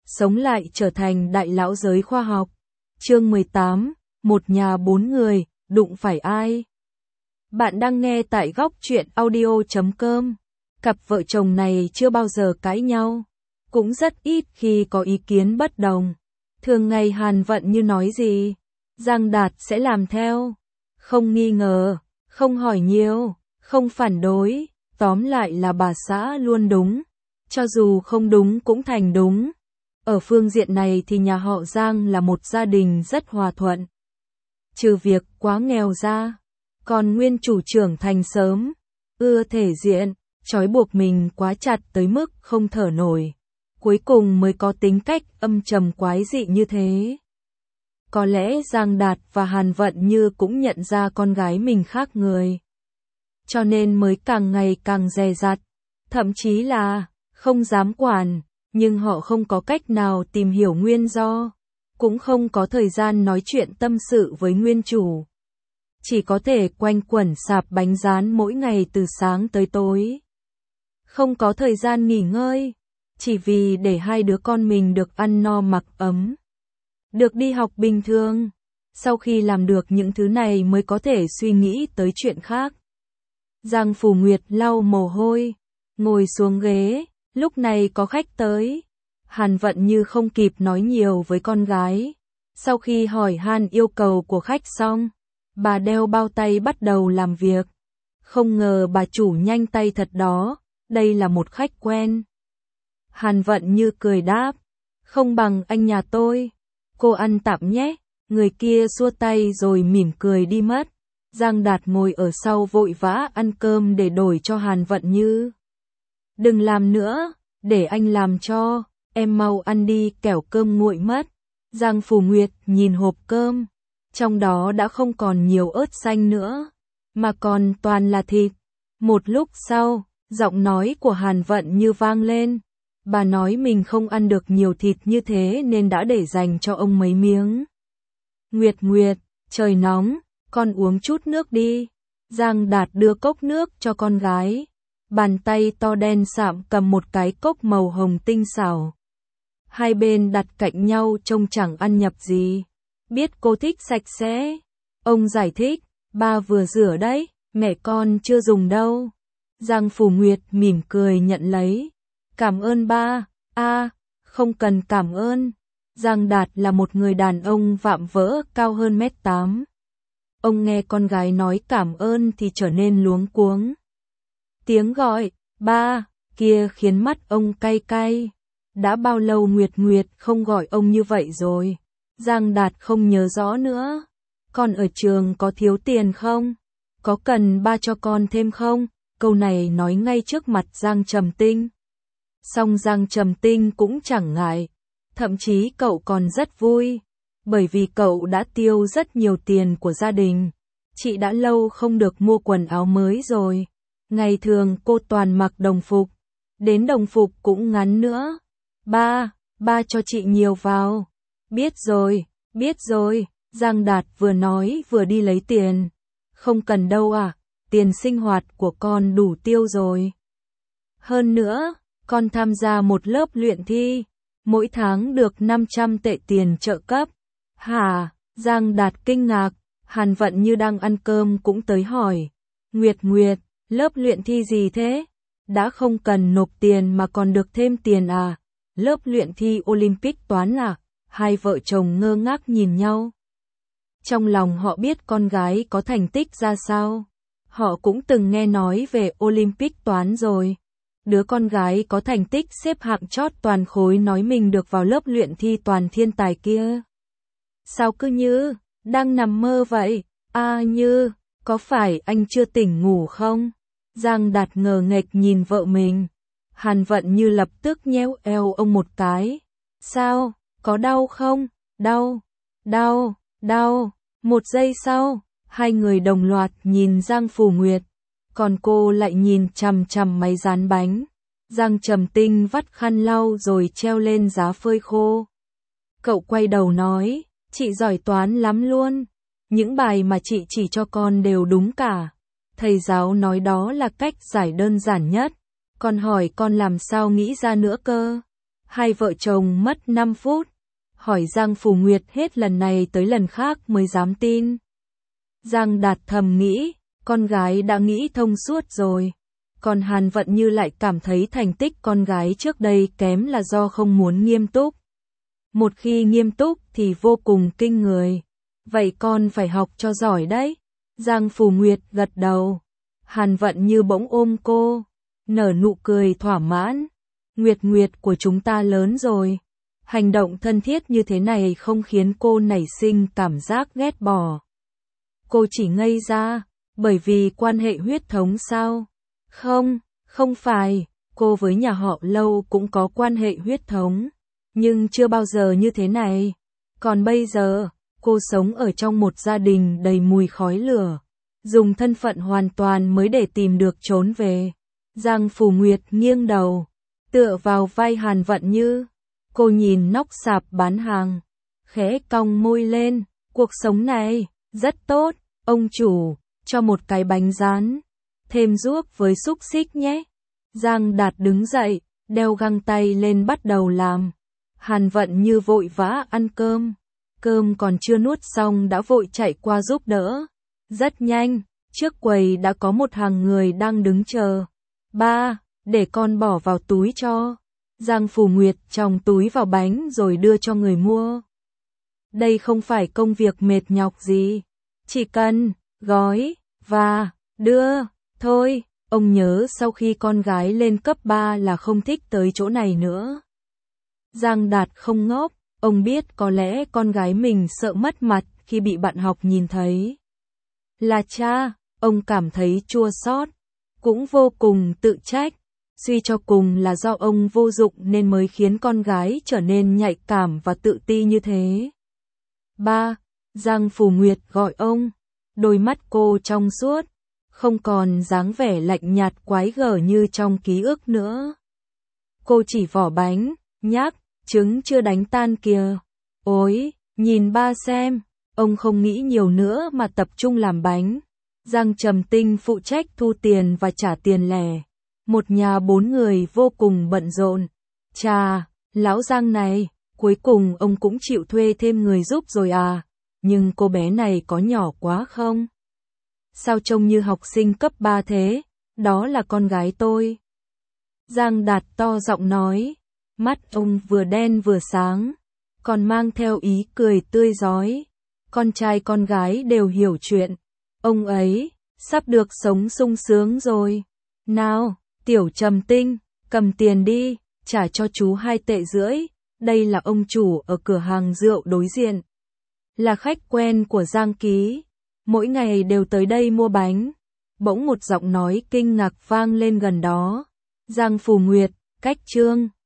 sống lại trở thành đại lão giới khoa học. Chương 18, một nhà bốn người, đụng phải ai? Bạn đang nghe tại góc truyện audio.com. Cặp vợ chồng này chưa bao giờ cãi nhau, cũng rất ít khi có ý kiến bất đồng. Thường ngày Hàn Vận Như nói gì, Giang Đạt sẽ làm theo, không nghi ngờ, không hỏi nhiều, không phản đối, tóm lại là bà xã luôn đúng, cho dù không đúng cũng thành đúng. Ở phương diện này thì nhà họ Giang là một gia đình rất hòa thuận. Trừ việc quá nghèo ra, còn nguyên chủ trưởng thành sớm, ưa thể diện, trói buộc mình quá chặt tới mức không thở nổi, cuối cùng mới có tính cách âm trầm quái dị như thế. Có lẽ Giang Đạt và Hàn Vận Như cũng nhận ra con gái mình khác người, cho nên mới càng ngày càng dè dặt, thậm chí là không dám quản, nhưng họ không có cách nào tìm hiểu nguyên do, cũng không có thời gian nói chuyện tâm sự với nguyên chủ. Chỉ có thể quanh quẩn sạp bánh rán mỗi ngày từ sáng tới tối. Không có thời gian nghỉ ngơi, chỉ vì để hai đứa con mình được ăn no mặc ấm, được đi học bình thường. Sau khi làm được những thứ này mới có thể suy nghĩ tới chuyện khác. Giang Phủ Nguyệt lau mồ hôi, ngồi xuống ghế, lúc này có khách tới. Hàn Vận Như không kịp nói nhiều với con gái. Sau khi hỏi han yêu cầu của khách xong, bà đeo bao tay bắt đầu làm việc. Không ngờ bà chủ nhanh tay thật đó, đây là một khách quen. Hàn Vận Như cười đáp, không bằng anh nhà tôi, cô ăn tạm nhé. Người kia xua tay rồi mỉm cười đi mất. Giang Đạt ngồi ở sau vội vã ăn cơm để đổi cho Hàn Vận Như. Đừng làm nữa, để anh làm cho, em mau ăn đi kẻo cơm nguội mất. Giang Phủ Nguyệt nhìn hộp cơm, trong đó đã không còn nhiều ớt xanh nữa, mà còn toàn là thịt. Một lúc sau, giọng nói của Hàn Vận Như vang lên. Bà nói mình không ăn được nhiều thịt như thế nên đã để dành cho ông mấy miếng. Nguyệt, trời nóng, con uống chút nước đi. Giang Đạt đưa cốc nước cho con gái. Bàn tay to đen sạm cầm một cái cốc màu hồng tinh xảo. Hai bên đặt cạnh nhau trông chẳng ăn nhập gì. Biết cô thích sạch sẽ. Ông giải thích, ba vừa rửa đấy, mẹ con chưa dùng đâu. Giang Phủ Nguyệt mỉm cười nhận lấy. Cảm ơn ba. Không cần cảm ơn. Giang Đạt là một người đàn ông vạm vỡ cao hơn 1m8. Ông nghe con gái nói cảm ơn thì trở nên luống cuống. Tiếng gọi, ba, kia khiến mắt ông cay cay. Đã bao lâu Nguyệt không gọi ông như vậy rồi? Giang Đạt không nhớ rõ nữa. Con ở trường có thiếu tiền không? Có cần ba cho con thêm không? Câu này nói ngay trước mặt Giang Trầm Tinh. Song Giang Trầm Tinh cũng chẳng ngại. Thậm chí cậu còn rất vui. Bởi vì cậu đã tiêu rất nhiều tiền của gia đình. Chị đã lâu không được mua quần áo mới rồi. Ngày thường cô toàn mặc đồng phục. Đến đồng phục cũng ngắn nữa. Ba cho chị nhiều vào. Biết rồi. Giang Đạt vừa nói vừa đi lấy tiền. Không cần đâu à, tiền sinh hoạt của con đủ tiêu rồi. Hơn nữa, con tham gia một lớp luyện thi. Mỗi tháng được 500 tệ tiền trợ cấp. Hả? Giang Đạt kinh ngạc. Hàn Vận Như đang ăn cơm cũng tới hỏi. Nguyệt, lớp luyện thi gì thế? Đã không cần nộp tiền mà còn được thêm tiền à? Lớp luyện thi Olympic toán à? Hai vợ chồng ngơ ngác nhìn nhau. Trong lòng họ biết con gái có thành tích ra sao. Họ cũng từng nghe nói về Olympic toán rồi. Đứa con gái có thành tích xếp hạng chót toàn khối nói mình được vào lớp luyện thi toàn thiên tài kia. Sao cứ như đang nằm mơ vậy? Như, có phải anh chưa tỉnh ngủ không? Giang Đạt ngờ nghệch nhìn vợ mình. Hàn Vận Như lập tức nhéo eo ông một cái. Sao, có đau không? Đau. Một giây sau, hai người đồng loạt nhìn Giang Phủ Nguyệt. Còn cô lại nhìn chằm chằm máy rán bánh. Giang Trầm Tinh vắt khăn lau rồi treo lên giá phơi khô. Cậu quay đầu nói, chị giỏi toán lắm luôn. Những bài mà chị chỉ cho con đều đúng cả. Thầy giáo nói đó là cách giải đơn giản nhất. Con hỏi con làm sao nghĩ ra nữa cơ. Hai vợ chồng mất 5 phút, hỏi Giang Phủ Nguyệt hết lần này tới lần khác mới dám tin. Giang Đạt thầm nghĩ, con gái đã nghĩ thông suốt rồi. Còn Hàn Vận Như lại cảm thấy thành tích con gái trước đây kém là do không muốn nghiêm túc. Một khi nghiêm túc thì vô cùng kinh người. Vậy con phải học cho giỏi đấy. Giang Phủ Nguyệt gật đầu. Hàn Vận Như bỗng ôm cô, nở nụ cười thỏa mãn. Nguyệt Nguyệt của chúng ta lớn rồi. Hành động thân thiết như thế này không khiến cô nảy sinh cảm giác ghét bỏ. Cô chỉ ngây ra, bởi vì quan hệ huyết thống sao? Không, không phải, cô với nhà họ Lâu cũng có quan hệ huyết thống, nhưng chưa bao giờ như thế này. Còn bây giờ, cô sống ở trong một gia đình đầy mùi khói lửa, dùng thân phận hoàn toàn mới để tìm được trốn về. Giang Phủ Nguyệt nghiêng đầu, tựa vào vai Hàn Vận Như. Cô nhìn nóc sạp bán hàng, khẽ cong môi lên, cuộc sống này rất tốt, ông chủ, cho một cái bánh rán, thêm ruốc với xúc xích nhé. Giang Đạt đứng dậy, đeo găng tay lên bắt đầu làm. Hàn Vận Như vội vã ăn cơm, cơm còn chưa nuốt xong đã vội chạy qua giúp đỡ. Rất nhanh, trước quầy đã có một hàng người đang đứng chờ. Ba, để con bỏ vào túi cho. Giang Phủ Nguyệt chòng túi vào bánh rồi đưa cho người mua. Đây không phải công việc mệt nhọc gì, chỉ cần gói và đưa thôi. Ông nhớ sau khi con gái lên cấp 3 là không thích tới chỗ này nữa. Giang Đạt không ngốc, ông biết có lẽ con gái mình sợ mất mặt khi bị bạn học nhìn thấy. Là cha, ông cảm thấy chua xót, cũng vô cùng tự trách. Suy cho cùng là do ông vô dụng nên mới khiến con gái trở nên nhạy cảm và tự ti như thế. Ba, Giang Phủ Nguyệt gọi ông, đôi mắt cô trong suốt, không còn dáng vẻ lạnh nhạt quái gở như trong ký ức nữa. Cô chỉ vỏ bánh, nhắc, trứng chưa đánh tan kìa. Ôi, nhìn ba xem, ông không nghĩ nhiều nữa mà tập trung làm bánh. Giang Trầm Tinh phụ trách thu tiền và trả tiền lẻ. Một nhà 4 người vô cùng bận rộn. Chà, lão Giang này, cuối cùng ông cũng chịu thuê thêm người giúp rồi à, nhưng cô bé này có nhỏ quá không? Sao trông như học sinh cấp 3 thế? Đó là con gái tôi. Giang Đạt to giọng nói, mắt ông vừa đen vừa sáng, còn mang theo ý cười tươi rói. Con trai con gái đều hiểu chuyện, ông ấy sắp được sống sung sướng rồi. Nào, Tiểu Trầm Tinh, cầm tiền đi, trả cho chú 2,5 tệ. Đây là ông chủ ở cửa hàng rượu đối diện, là khách quen của Giang Ký, mỗi ngày đều tới đây mua bánh. Bỗng một giọng nói kinh ngạc vang lên gần đó. Giang Phủ Nguyệt, cách Trương